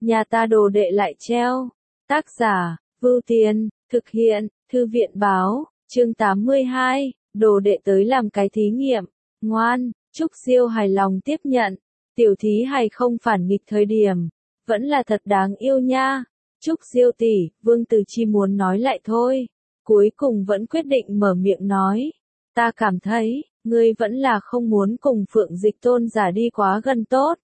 nhà ta đồ đệ lại treo. Tác giả, Vưu Tiền, thực hiện, Thư viện báo, chương 82, đồ đệ tới làm cái thí nghiệm. Ngoan, Trúc Diêu hài lòng tiếp nhận. Tiểu thí hài không phản nghịch thời điểm, vẫn là thật đáng yêu nha. Trúc Diêu tỷ, Vương Từ Chi muốn nói lại thôi, cuối cùng vẫn quyết định mở miệng nói. Ta cảm thấy, ngươi vẫn là không muốn cùng Phượng Dịch Tôn giả đi quá gần tốt.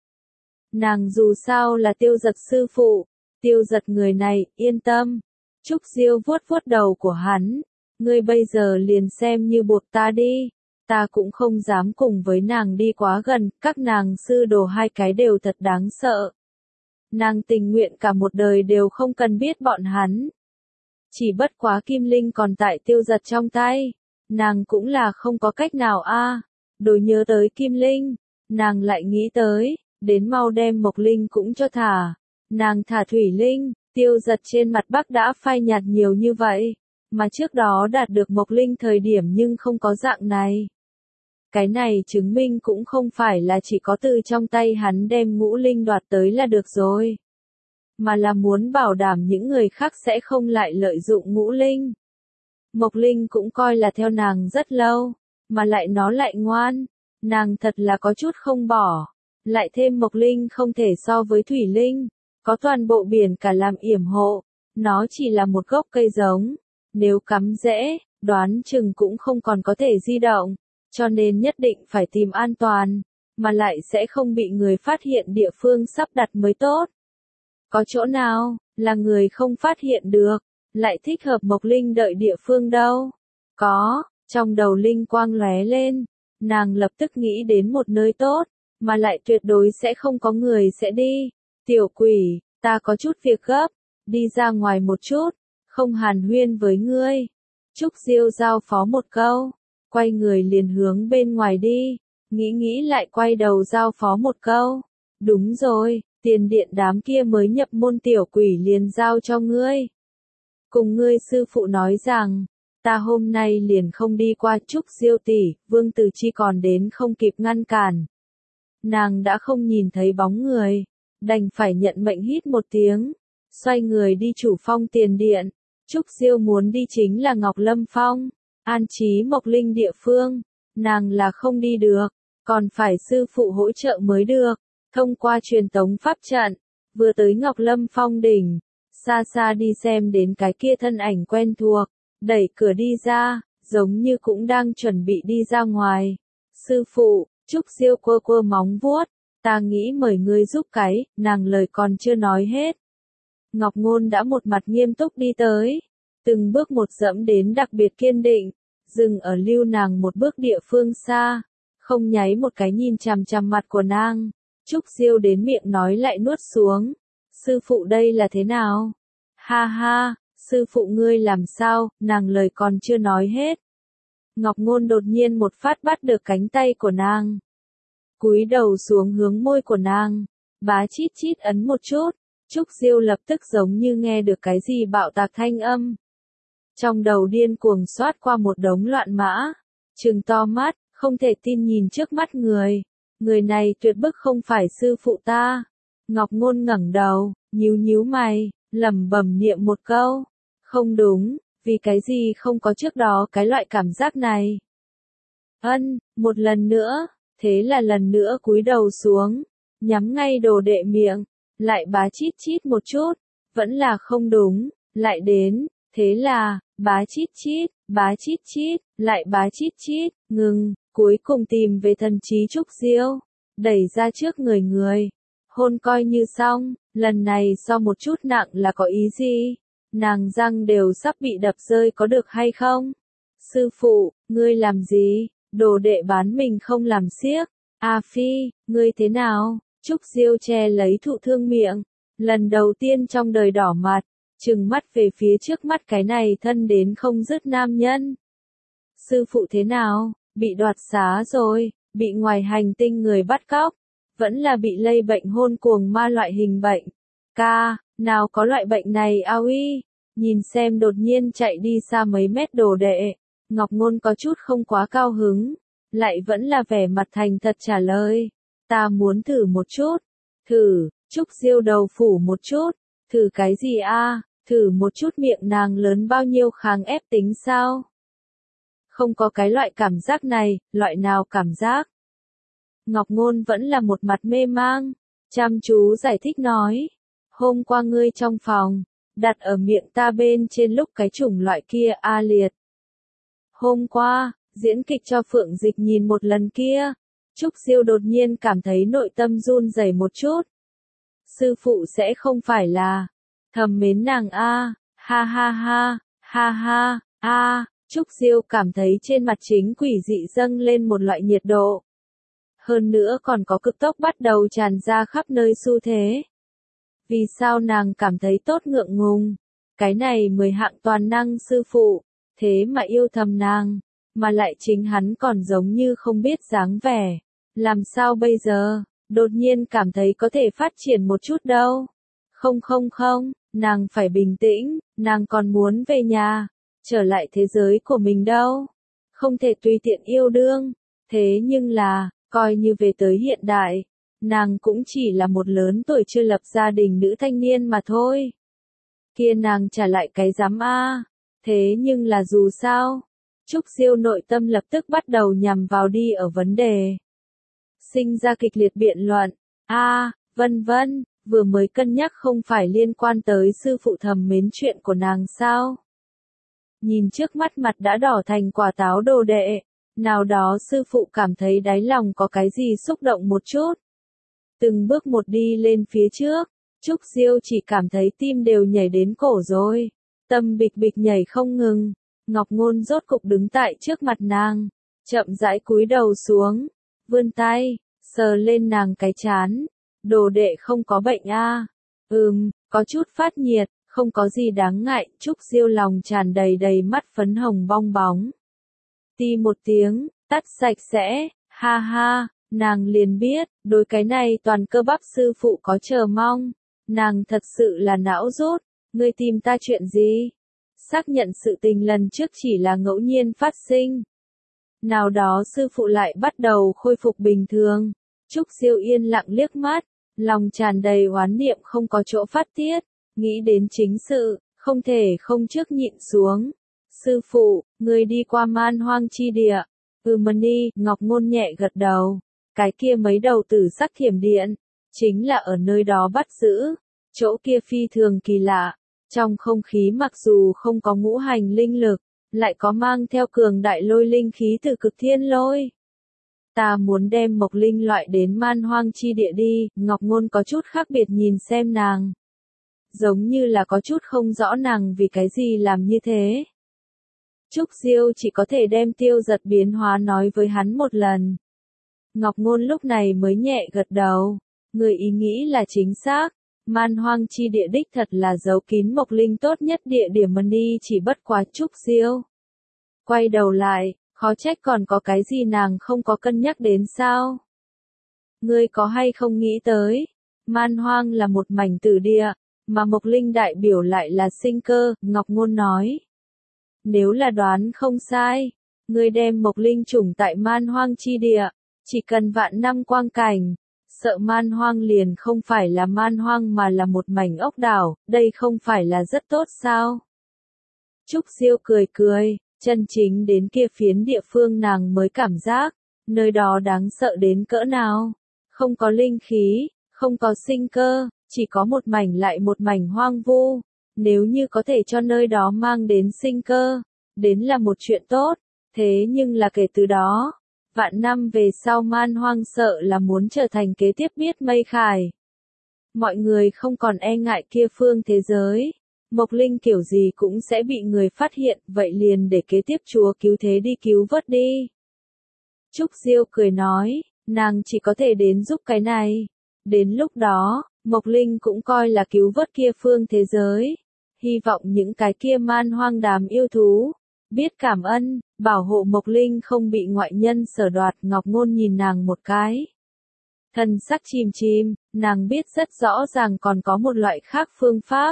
Nàng dù sao là Tiêu Giật sư phụ, Tiêu Giật người này, yên tâm. Trúc Diêu vuốt vuốt đầu của hắn, ngươi bây giờ liền xem như buộc ta đi, ta cũng không dám cùng với nàng đi quá gần, các nàng sư đồ hai cái đều thật đáng sợ. Nàng tình nguyện cả một đời đều không cần biết bọn hắn. Chỉ bất quá Kim Linh còn tại Tiêu Giật trong tay, nàng cũng là không có cách nào a. Đối nhớ tới Kim Linh, nàng lại nghĩ tới, đến mau đem Mộc Linh cũng cho thả. Nàng thả Thủy Linh, Tiêu Giật trên mặt Bắc đã phai nhạt nhiều như vậy, mà trước đó đạt được Mộc Linh thời điểm nhưng không có dạng này. Cái này chứng minh cũng không phải là chỉ có từ trong tay hắn đem Ngũ Linh đoạt tới là được rồi, mà là muốn bảo đảm những người khác sẽ không lại lợi dụng Ngũ Linh. Mộc Linh cũng coi là theo nàng rất lâu, mà lại nó lại ngoan, nàng thật là có chút không bỏ. Lại thêm Mộc Linh không thể so với Thủy Linh, có toàn bộ biển cả làm yểm hộ, nó chỉ là một gốc cây giống, nếu cắm rễ, đoán chừng cũng không còn có thể di động, cho nên nhất định phải tìm an toàn, mà lại sẽ không bị người phát hiện địa phương sắp đặt mới tốt. Có chỗ nào, là người không phát hiện được, lại thích hợp Mộc Linh đợi địa phương đâu? Có, trong đầu linh quang lóe lên, nàng lập tức nghĩ đến một nơi tốt, mà lại tuyệt đối sẽ không có người sẽ đi. Tiểu quỷ, ta có chút việc gấp, đi ra ngoài một chút, không hàn huyên với ngươi. Trúc Diêu giao phó một câu, quay người liền hướng bên ngoài đi, nghĩ lại quay đầu giao phó một câu. Đúng rồi, tiền điện đám kia mới nhập môn tiểu quỷ liền giao cho ngươi. Cùng ngươi sư phụ nói rằng, ta hôm nay liền không đi qua. Trúc Diêu tỷ, Vương Từ Chi còn đến không kịp ngăn cản. Nàng đã không nhìn thấy bóng người, đành phải nhận mệnh hít một tiếng, xoay người đi chủ phong tiền điện. Trúc Diêu muốn đi chính là Ngọc Lâm Phong, an trí Mộc Linh địa phương, nàng là không đi được, còn phải sư phụ hỗ trợ mới được. Thông qua truyền tống pháp trận, vừa tới Ngọc Lâm Phong đỉnh, xa xa đi xem đến cái kia thân ảnh quen thuộc, đẩy cửa đi ra, giống như cũng đang chuẩn bị đi ra ngoài. Sư phụ, Trúc Diêu quơ móng vuốt, ta nghĩ mời ngươi giúp cái, nàng lời còn chưa nói hết. Ngọc Ngôn đã một mặt nghiêm túc đi tới, từng bước một dẫm đến đặc biệt kiên định, dừng ở lưu nàng một bước địa phương xa, không nháy một cái nhìn chằm chằm mặt của nàng. Trúc Diêu đến miệng nói lại nuốt xuống. Sư phụ đây là thế nào? Ha ha, sư phụ ngươi làm sao? Nàng lời còn chưa nói hết. Ngọc Ngôn đột nhiên một phát bắt được cánh tay của nàng, cúi đầu xuống hướng môi của nàng, bá chít chít ấn một chút. Trúc Diêu lập tức giống như nghe được cái gì bạo tạc thanh âm. Trong đầu điên cuồng xoát qua một đống loạn mã, trừng to mắt, không thể tin nhìn trước mắt người. Người này tuyệt bức không phải sư phụ ta. Ngọc Ngôn ngẩng đầu, nhíu mày, lẩm bẩm niệm một câu. Không đúng, vì cái gì không có trước đó cái loại cảm giác này. Một lần nữa, thế là lần nữa cúi đầu xuống, nhắm ngay đồ đệ miệng, lại bá chít chít một chút, vẫn là không đúng, lại đến, thế là, bá chít chít, lại bá chít chít, ngừng, cuối cùng tìm về thần trí Trúc Diêu, đẩy ra trước người. Hôn coi như xong, lần này so một chút nặng là có ý gì? Nàng răng đều sắp bị đập rơi có được hay không? Sư phụ, ngươi làm gì? Đồ đệ bán mình không làm xiếc. A Phi, ngươi thế nào? Trúc Diêu che lấy thụ thương miệng, lần đầu tiên trong đời đỏ mặt, trừng mắt về phía trước mắt cái này thân đến không dứt nam nhân. Sư phụ thế nào? Bị đoạt xá rồi, bị ngoài hành tinh người bắt cóc, vẫn là bị lây bệnh hôn cuồng ma loại hình bệnh. Ca, nào có loại bệnh này ao y. Nhìn xem đột nhiên chạy đi xa mấy mét đồ đệ, Ngọc Ngôn có chút không quá cao hứng, lại vẫn là vẻ mặt thành thật trả lời. Ta muốn thử một chút. Thử, Trúc Diêu đầu phủ một chút, thử cái gì a? Thử một chút miệng nàng lớn bao nhiêu kháng ép tính sao? Không có cái loại cảm giác này, loại nào cảm giác? Ngọc Ngôn vẫn là một mặt mê mang, chăm chú giải thích nói. Hôm qua ngươi trong phòng, đặt ở miệng ta bên trên lúc cái chủng loại kia a liệt. Hôm qua, diễn kịch cho Phượng Dịch nhìn một lần kia, Trúc Diêu đột nhiên cảm thấy nội tâm run rẩy một chút. Sư phụ sẽ không phải là thầm mến nàng a, ha ha ha, ha ha, a, Trúc Diêu cảm thấy trên mặt chính quỷ dị dâng lên một loại nhiệt độ. Hơn nữa còn có cực tốc bắt đầu tràn ra khắp nơi xu thế. Vì sao nàng cảm thấy tốt ngượng ngùng? Cái này 10 hạng toàn năng sư phụ, thế mà yêu thầm nàng, mà lại chính hắn còn giống như không biết dáng vẻ. Làm sao bây giờ? Đột nhiên cảm thấy có thể phát triển một chút đâu. Không, nàng phải bình tĩnh, nàng còn muốn về nhà, trở lại thế giới của mình đâu. Không thể tùy tiện yêu đương. Thế nhưng là, coi như về tới hiện đại, nàng cũng chỉ là một lớn tuổi chưa lập gia đình nữ thanh niên mà thôi. Kia nàng trả lại cái dám a. Thế nhưng là dù sao, Trúc Diêu nội tâm lập tức bắt đầu nhằm vào đi ở vấn đề. Sinh ra kịch liệt biện luận, vân vân, vừa mới cân nhắc không phải liên quan tới sư phụ thầm mến chuyện của nàng sao. Nhìn trước mắt mặt đã đỏ thành quả táo đồ đệ, nào đó sư phụ cảm thấy đáy lòng có cái gì xúc động một chút. Từng bước một đi lên phía trước, Trúc Diêu chỉ cảm thấy tim đều nhảy đến cổ rồi, tâm bịch bịch nhảy không ngừng. Ngọc Ngôn rốt cục đứng tại trước mặt nàng, chậm rãi cúi đầu xuống, vươn tay, sờ lên nàng cái trán. Đồ đệ không có bệnh a? Có chút phát nhiệt, không có gì đáng ngại. Trúc Diêu lòng tràn đầy mắt phấn hồng bong bóng. Ti một tiếng, tắt sạch sẽ, ha ha, nàng liền biết, đối cái này toàn cơ bắp sư phụ có chờ mong. Nàng thật sự là não rút, ngươi tìm ta chuyện gì? Xác nhận sự tình lần trước chỉ là ngẫu nhiên phát sinh. Nào đó sư phụ lại bắt đầu khôi phục bình thường. Trúc Diêu yên lặng liếc mắt, lòng tràn đầy oán niệm không có chỗ phát tiết, nghĩ đến chính sự, không thể không trước nhịn xuống. Sư phụ, người đi qua Man Hoang chi địa. Mani, Ngọc Ngôn nhẹ gật đầu. Cái kia mấy đầu tử sắc thiểm điện, chính là ở nơi đó bắt giữ. Chỗ kia phi thường kỳ lạ. Trong không khí mặc dù không có ngũ hành linh lực, lại có mang theo cường đại lôi linh khí từ cực thiên lôi. Ta muốn đem Mộc Linh loại đến Man Hoang chi địa đi. Ngọc Ngôn có chút khác biệt nhìn xem nàng. Giống như là có chút không rõ nàng vì cái gì làm như thế. Trúc Diêu chỉ có thể đem Tiêu Giật biến hóa nói với hắn một lần. Ngọc Ngôn lúc này mới nhẹ gật đầu. Người ý nghĩ là chính xác. Man Hoang chi địa đích thật là giấu kín Mộc Linh tốt nhất địa điểm Mani chỉ bất quá Trúc Diêu. Quay đầu lại, khó trách còn có cái gì nàng không có cân nhắc đến sao. Ngươi có hay không nghĩ tới, Man Hoang là một mảnh tử địa, mà Mộc Linh đại biểu lại là sinh cơ, Ngọc Ngôn nói. Nếu là đoán không sai, ngươi đem Mộc Linh chủng tại Man Hoang chi địa, chỉ cần vạn năm quang cảnh. Sợ Man Hoang liền không phải là Man Hoang mà là một mảnh ốc đảo, đây không phải là rất tốt sao? Trúc Diêu cười, chân chính đến kia phiến địa phương nàng mới cảm giác, nơi đó đáng sợ đến cỡ nào. Không có linh khí, không có sinh cơ, chỉ có một mảnh lại một mảnh hoang vu. Nếu như có thể cho nơi đó mang đến sinh cơ, đến là một chuyện tốt, thế nhưng là kể từ đó. Vạn năm về sau Man Hoang sợ là muốn trở thành kế tiếp biết mây khải. Mọi người không còn e ngại kia phương thế giới. Mộc Linh kiểu gì cũng sẽ bị người phát hiện, vậy liền để kế tiếp Chúa cứu thế đi cứu vớt đi. Trúc Diêu cười nói, nàng chỉ có thể đến giúp cái này. Đến lúc đó, Mộc Linh cũng coi là cứu vớt kia phương thế giới. Hy vọng những cái kia Man Hoang đám yêu thú biết cảm ơn, bảo hộ Mộc Linh không bị ngoại nhân sở đoạt. Ngọc Ngôn nhìn nàng một cái. Thần sắc chìm, nàng biết rất rõ ràng còn có một loại khác phương pháp.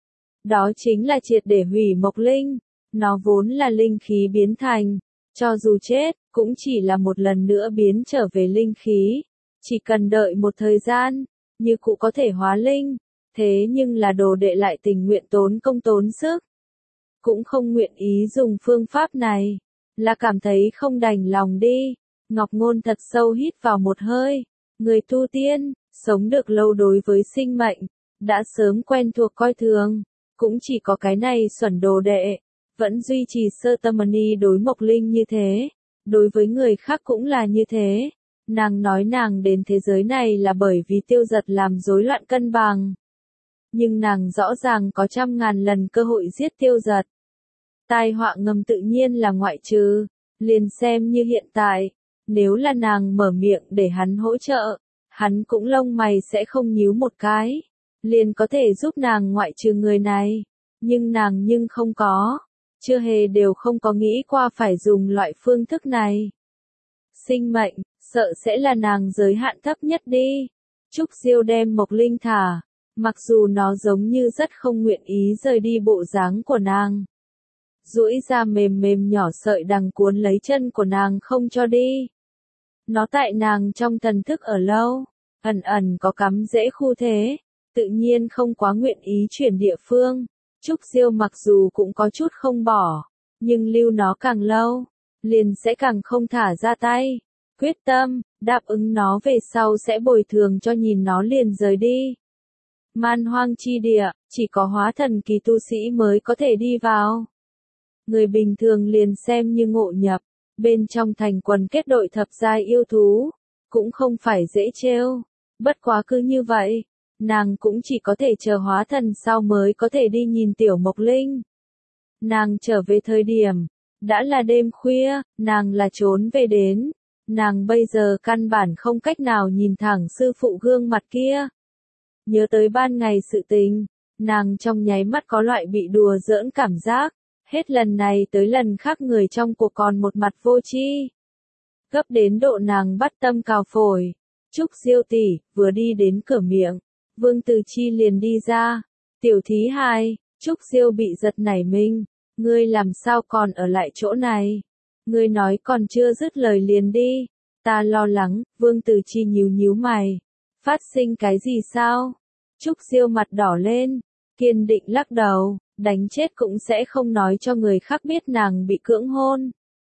Đó chính là triệt để hủy Mộc Linh. Nó vốn là linh khí biến thành. Cho dù chết, cũng chỉ là một lần nữa biến trở về linh khí. Chỉ cần đợi một thời gian, như cụ có thể hóa linh, thế nhưng là đồ đệ lại tình nguyện tốn công tốn sức. Cũng không nguyện ý dùng phương pháp này, là cảm thấy không đành lòng đi. Ngọc Ngôn thật sâu hít vào một hơi, người tu tiên, sống được lâu đối với sinh mệnh, đã sớm quen thuộc coi thường, cũng chỉ có cái này xuẩn đồ đệ, vẫn duy trì sơ tâm ni đối Mộc Linh như thế, đối với người khác cũng là như thế. Nàng nói nàng đến thế giới này là bởi vì Tiêu Giật làm rối loạn cân bằng. Nhưng nàng rõ ràng có 100.000 lần cơ hội giết Tiêu Giật. Tai họa ngầm tự nhiên là ngoại trừ, liền xem như hiện tại, nếu là nàng mở miệng để hắn hỗ trợ, hắn cũng lông mày sẽ không nhíu một cái, liền có thể giúp nàng ngoại trừ người này, nhưng nàng nhưng không có, chưa hề đều không có nghĩ qua phải dùng loại phương thức này. Sinh mệnh, sợ sẽ là nàng giới hạn thấp nhất đi. Trúc Diêu đem Mộc Linh thả, mặc dù nó giống như rất không nguyện ý rời đi bộ dáng của nàng. Duỗi ra mềm mềm nhỏ sợi đằng cuốn lấy chân của nàng không cho đi. Nó tại nàng trong thần thức ở lâu, ẩn ẩn có cắm rễ khu thế, tự nhiên không quá nguyện ý chuyển địa phương. Trúc Diêu mặc dù cũng có chút không bỏ, nhưng lưu nó càng lâu, liền sẽ càng không thả ra tay. Quyết tâm, đáp ứng nó về sau sẽ bồi thường cho nhìn nó liền rời đi. Man hoang chi địa, chỉ có hóa thần kỳ tu sĩ mới có thể đi vào. Người bình thường liền xem như ngộ nhập, bên trong thành quần kết đội thập giai yêu thú, cũng không phải dễ trêu. Bất quá cứ như vậy, nàng cũng chỉ có thể chờ hóa thần sau mới có thể đi nhìn tiểu Mộc Linh. Nàng trở về thời điểm, đã là đêm khuya, nàng là trốn về đến. Nàng bây giờ căn bản không cách nào nhìn thẳng sư phụ gương mặt kia. Nhớ tới ban ngày sự tình, nàng trong nháy mắt có loại bị đùa giỡn cảm giác. Hết lần này tới lần khác người trong cuộc còn một mặt vô tri. Gấp đến độ nàng bắt tâm cào phổi. Trúc Diêu tỷ, vừa đi đến cửa miệng, Vương Từ Chi liền đi ra. Tiểu thí hài, Trúc Diêu bị giật nảy mình. Ngươi làm sao còn ở lại chỗ này? Ngươi nói còn chưa dứt lời liền đi. Ta lo lắng, Vương Từ Chi nhíu nhíu mày. Phát sinh cái gì sao? Trúc Diêu mặt đỏ lên, kiên định lắc đầu, đánh chết cũng sẽ không nói cho người khác biết nàng bị cưỡng hôn.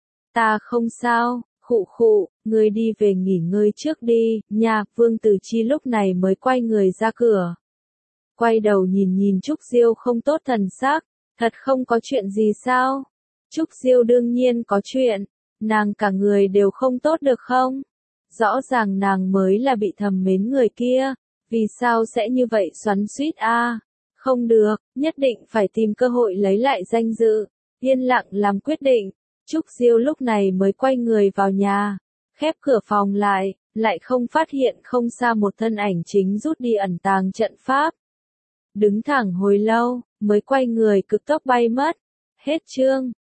Ta không sao, khụ khụ, ngươi đi về nghỉ ngơi trước đi, nha. Vương Từ Chi lúc này mới quay người ra cửa. Quay đầu nhìn nhìn Trúc Diêu không tốt thần sắc, thật không có chuyện gì sao? Trúc Diêu đương nhiên có chuyện, nàng cả người đều không tốt được không? Rõ ràng nàng mới là bị thầm mến người kia, vì sao sẽ như vậy xoắn xuýt a? Không được, nhất định phải tìm cơ hội lấy lại danh dự, yên lặng làm quyết định. Trúc Diêu lúc này mới quay người vào nhà, khép cửa phòng lại không phát hiện không xa một thân ảnh chính rút đi ẩn tàng trận pháp. Đứng thẳng hồi lâu, mới quay người cực tốc bay mất. Hết chương.